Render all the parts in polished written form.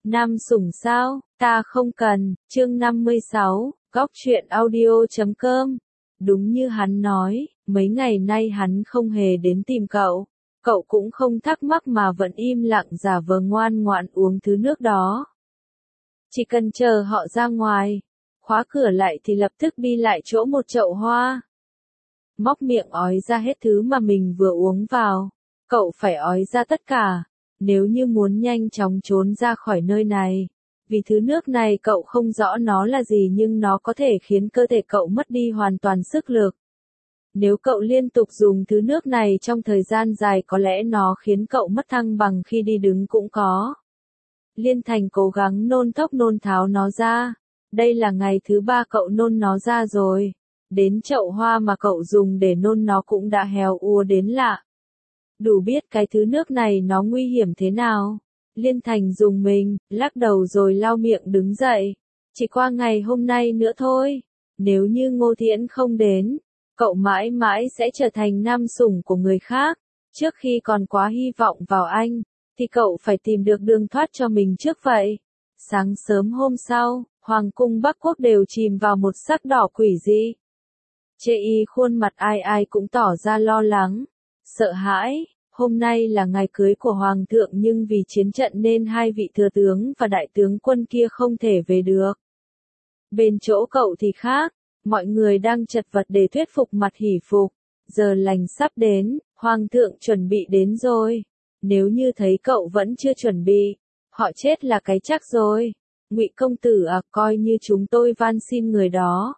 Nam sủng sao, ta không cần, chương 56, góc truyện audio.com. Đúng như hắn nói, mấy ngày nay hắn không hề đến tìm cậu. Cậu cũng không thắc mắc mà vẫn im lặng giả vờ ngoan ngoãn uống thứ nước đó. Chỉ cần chờ họ ra ngoài, khóa cửa lại thì lập tức đi lại chỗ một chậu hoa. Móc miệng ói ra hết thứ mà mình vừa uống vào. Cậu phải ói ra tất cả, nếu như muốn nhanh chóng trốn ra khỏi nơi này. Vì thứ nước này cậu không rõ nó là gì nhưng nó có thể khiến cơ thể cậu mất đi hoàn toàn sức lực. Nếu cậu liên tục dùng thứ nước này trong thời gian dài có lẽ nó khiến cậu mất thăng bằng khi đi đứng cũng có. Liên Thành cố gắng nôn thốc nôn tháo nó ra. Đây là ngày thứ 3 cậu nôn nó ra rồi. Đến chậu hoa mà cậu dùng để nôn nó cũng đã héo úa đến lạ. Đủ biết cái thứ nước này nó nguy hiểm thế nào. Liên Thành dùng mình, lắc đầu rồi lau miệng đứng dậy. Chỉ qua ngày hôm nay nữa thôi. Nếu như Ngô Thiễn không đến, cậu mãi mãi sẽ trở thành nam sủng của người khác. Trước khi còn quá hy vọng vào anh, thì cậu phải tìm được đường thoát cho mình trước vậy. Sáng sớm hôm sau, Hoàng cung Bắc Quốc đều chìm vào một sắc đỏ quỷ dị. Chê y khuôn mặt ai ai cũng tỏ ra lo lắng, sợ hãi. Hôm nay là ngày cưới của Hoàng thượng nhưng vì chiến trận nên hai vị thừa tướng và đại tướng quân kia không thể về được. Bên chỗ cậu thì khác, mọi người đang chật vật để thuyết phục mặt hỉ phục. Giờ lành sắp đến, Hoàng thượng chuẩn bị đến rồi. Nếu như thấy cậu vẫn chưa chuẩn bị, họ chết là cái chắc rồi. Ngụy công tử à, coi như chúng tôi van xin người đó.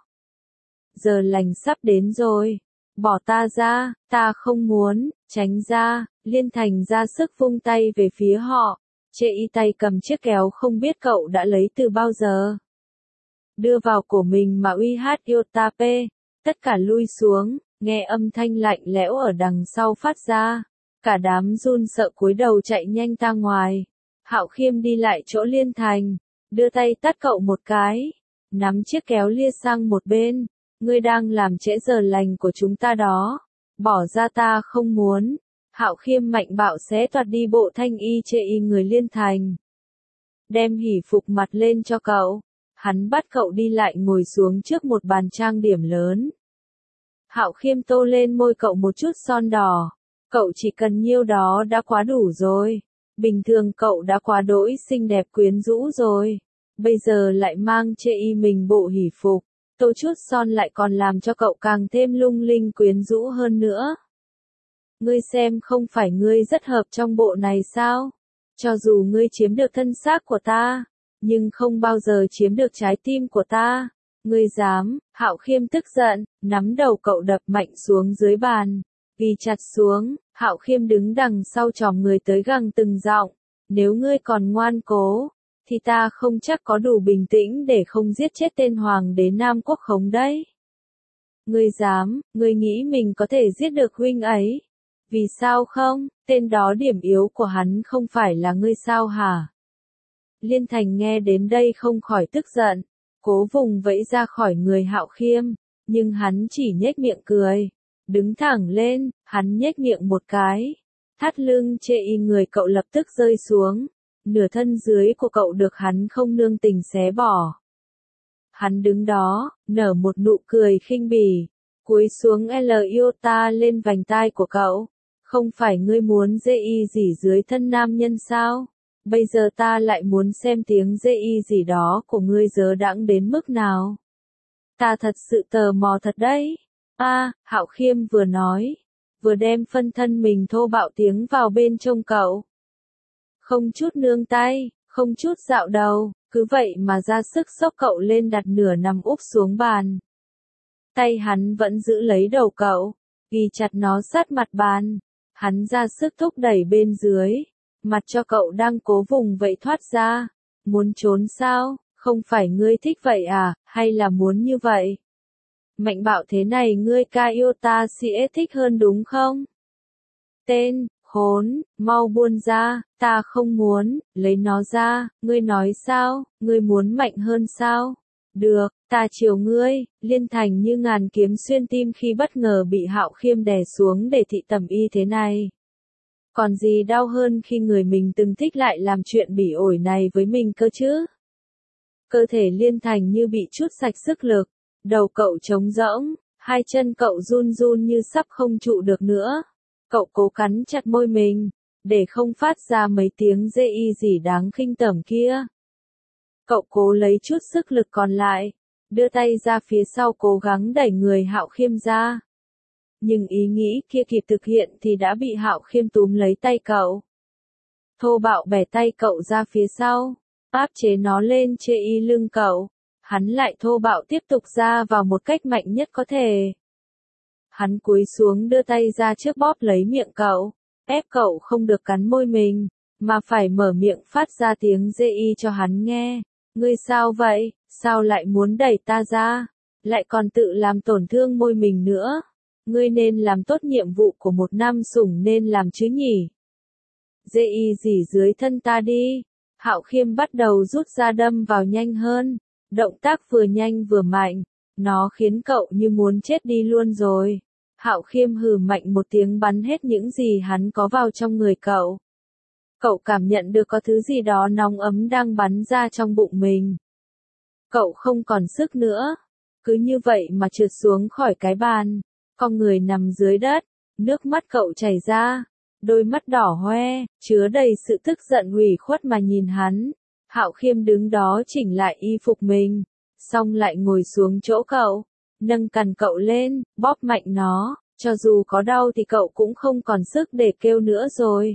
Giờ lành sắp đến rồi. Bỏ ta ra, ta không muốn, tránh ra. Liên Thành ra sức vung tay về phía họ. Chê y tay cầm chiếc kéo không biết cậu đã lấy từ bao giờ. Đưa vào cổ mình mà uy hát Yotape. Tất cả lui xuống, nghe âm thanh lạnh lẽo ở đằng sau phát ra. Cả đám run sợ cúi đầu chạy nhanh ra ngoài. Hạo Khiêm đi lại chỗ Liên Thành, đưa tay tát cậu một cái, nắm chiếc kéo lia sang một bên. Ngươi đang làm trễ giờ lành của chúng ta đó. Bỏ ra, ta không muốn. Hạo Khiêm mạnh bạo xé toạc đi bộ thanh y chê y người Liên Thành. Đem hỉ phục mặt lên cho cậu. Hắn bắt cậu đi lại ngồi xuống trước một bàn trang điểm lớn. Hạo Khiêm tô lên môi cậu một chút son đỏ. Cậu chỉ cần nhiêu đó đã quá đủ rồi. Bình thường cậu đã quá đỗi xinh đẹp quyến rũ rồi. Bây giờ lại mang chê y mình bộ hỉ phục. Tô chút son lại còn làm cho cậu càng thêm lung linh quyến rũ hơn nữa. Ngươi xem, không phải ngươi rất hợp trong bộ này sao? Cho dù ngươi chiếm được thân xác của ta, nhưng không bao giờ chiếm được trái tim của ta. Ngươi dám? Hạo Khiêm tức giận, nắm đầu cậu đập mạnh xuống dưới bàn. Ghi chặt xuống. Hạo Khiêm đứng đằng sau chòm người tới găng từng giọng. Nếu ngươi còn ngoan cố, thì ta không chắc có đủ bình tĩnh để không giết chết tên hoàng đế Nam Quốc Khống đấy. Ngươi dám, ngươi nghĩ mình có thể giết được huynh ấy? Vì sao không? Tên đó điểm yếu của hắn không phải là ngươi sao hả? Liên Thành nghe đến đây không khỏi tức giận, cố vùng vẫy ra khỏi người Hạo Khiêm, nhưng hắn chỉ nhếch miệng cười. Đứng thẳng lên, hắn nhếch miệng một cái. Thắt lưng chê y người cậu lập tức rơi xuống. Nửa thân dưới của cậu được hắn không nương tình xé bỏ. Hắn đứng đó, nở một nụ cười khinh bỉ. Cúi xuống L iota lên vành tai của cậu. Không phải ngươi muốn dê y gì dưới thân nam nhân sao? Bây giờ ta lại muốn xem tiếng dê y gì đó của ngươi dớ đãng đến mức nào. Ta thật sự tò mò thật đấy. Hạo Khiêm vừa nói, vừa đem phân thân mình thô bạo tiếng vào bên trong cậu. Không chút nương tay, không chút dạo đầu, cứ vậy mà ra sức xốc cậu lên đặt nửa nằm úp xuống bàn. Tay hắn vẫn giữ lấy đầu cậu, ghi chặt nó sát mặt bàn. Hắn ra sức thúc đẩy bên dưới, mặt cho cậu đang cố vùng vậy thoát ra. Muốn trốn sao? Không phải ngươi thích vậy à, hay là muốn như vậy? Mạnh bạo thế này ngươi Kaiota sẽ thích hơn đúng không? Tên, khốn, mau buông ra, ta không muốn, lấy nó ra, ngươi nói sao, ngươi muốn mạnh hơn sao? Được, ta chiều ngươi. Liên Thành như ngàn kiếm xuyên tim khi bất ngờ bị Hạo Khiêm đè xuống để thị tẩm y thế này. Còn gì đau hơn khi người mình từng thích lại làm chuyện bỉ ổi này với mình cơ chứ? Cơ thể Liên Thành như bị trút sạch sức lực, đầu cậu trống rỗng, hai chân cậu run run như sắp không trụ được nữa. Cậu cố cắn chặt môi mình, để không phát ra mấy tiếng dê y gì đáng khinh tởm kia. Cậu cố lấy chút sức lực còn lại, đưa tay ra phía sau cố gắng đẩy người Hạo Khiêm ra. Nhưng ý nghĩ kia kịp thực hiện thì đã bị Hạo Khiêm túm lấy tay cậu. Thô bạo bẻ tay cậu ra phía sau, áp chế nó lên chê y lưng cậu. Hắn lại thô bạo tiếp tục ra vào một cách mạnh nhất có thể. Hắn cúi xuống đưa tay ra trước bóp lấy miệng cậu, ép cậu không được cắn môi mình, mà phải mở miệng phát ra tiếng dê y cho hắn nghe. Ngươi sao vậy, sao lại muốn đẩy ta ra, lại còn tự làm tổn thương môi mình nữa. Ngươi nên làm tốt nhiệm vụ của một nam sủng nên làm chứ nhỉ. Dê y gì dưới thân ta đi. Hạo Khiêm bắt đầu rút ra đâm vào nhanh hơn. Động tác vừa nhanh vừa mạnh, nó khiến cậu như muốn chết đi luôn rồi. Hạo Khiêm hừ mạnh một tiếng bắn hết những gì hắn có vào trong người cậu. Cậu cảm nhận được có thứ gì đó nóng ấm đang bắn ra trong bụng mình. Cậu không còn sức nữa. Cứ như vậy mà trượt xuống khỏi cái bàn. Con người nằm dưới đất. Nước mắt cậu chảy ra. Đôi mắt đỏ hoe, chứa đầy sự tức giận ủy khuất mà nhìn hắn. Hạo Khiêm đứng đó chỉnh lại y phục mình. Xong lại ngồi xuống chỗ cậu. Nâng cằm cậu lên, bóp mạnh nó. Cho dù có đau thì cậu cũng không còn sức để kêu nữa rồi.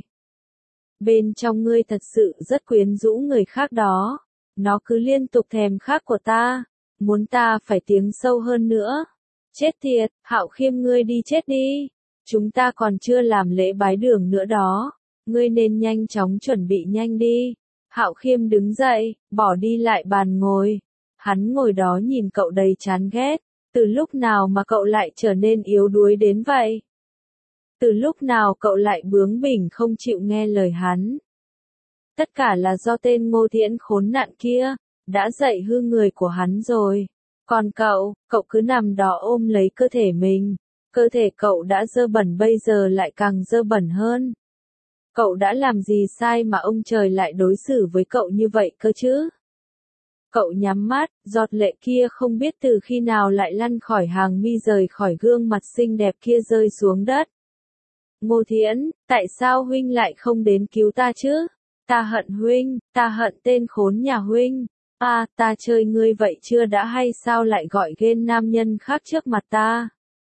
Bên trong ngươi thật sự rất quyến rũ người khác đó. Nó cứ liên tục thèm khát của ta. Muốn ta phải tiếng sâu hơn nữa. Chết tiệt, Hạo Khiêm ngươi đi chết đi. Chúng ta còn chưa làm lễ bái đường nữa đó. Ngươi nên nhanh chóng chuẩn bị nhanh đi. Hạo Khiêm đứng dậy, bỏ đi lại bàn ngồi. Hắn ngồi đó nhìn cậu đầy chán ghét. Từ lúc nào mà cậu lại trở nên yếu đuối đến vậy? Từ lúc nào cậu lại bướng bỉnh không chịu nghe lời hắn? Tất cả là do tên Ngô Thiễn khốn nạn kia, đã dạy hư người của hắn rồi. Còn cậu cứ nằm đó ôm lấy cơ thể mình. Cơ thể cậu đã dơ bẩn bây giờ lại càng dơ bẩn hơn. Cậu đã làm gì sai mà ông trời lại đối xử với cậu như vậy cơ chứ? Cậu nhắm mắt, giọt lệ kia không biết từ khi nào lại lăn khỏi hàng mi rời khỏi gương mặt xinh đẹp kia rơi xuống đất. Ngô Thiễn, tại sao huynh lại không đến cứu ta chứ? Ta hận huynh, ta hận tên khốn nhà huynh. À, ta chơi ngươi vậy chưa đã hay sao lại gọi ghen nam nhân khác trước mặt ta?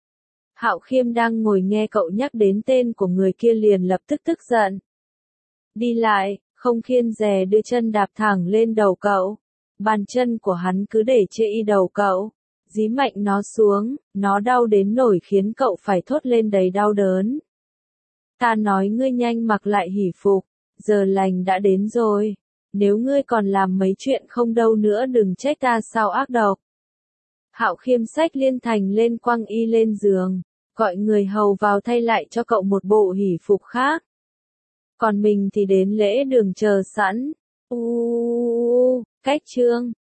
Hạo Khiêm đang ngồi nghe cậu nhắc đến tên của người kia liền lập tức tức giận. Đi lại, không khiêng dè đưa chân đạp thẳng lên đầu cậu. Bàn chân của hắn cứ để chê y đầu cậu. Dí mạnh nó xuống, nó đau đến nổi khiến cậu phải thốt lên đầy đau đớn. Ta nói ngươi nhanh mặc lại hỉ phục, giờ lành đã đến rồi. Nếu ngươi còn làm mấy chuyện không đâu nữa đừng trách ta sao ác độc. Hạo Khiêm xách Liên Thành lên quăng y lên giường, gọi người hầu vào thay lại cho cậu một bộ hỉ phục khác. Còn mình thì đến lễ đường chờ sẵn. Cách chương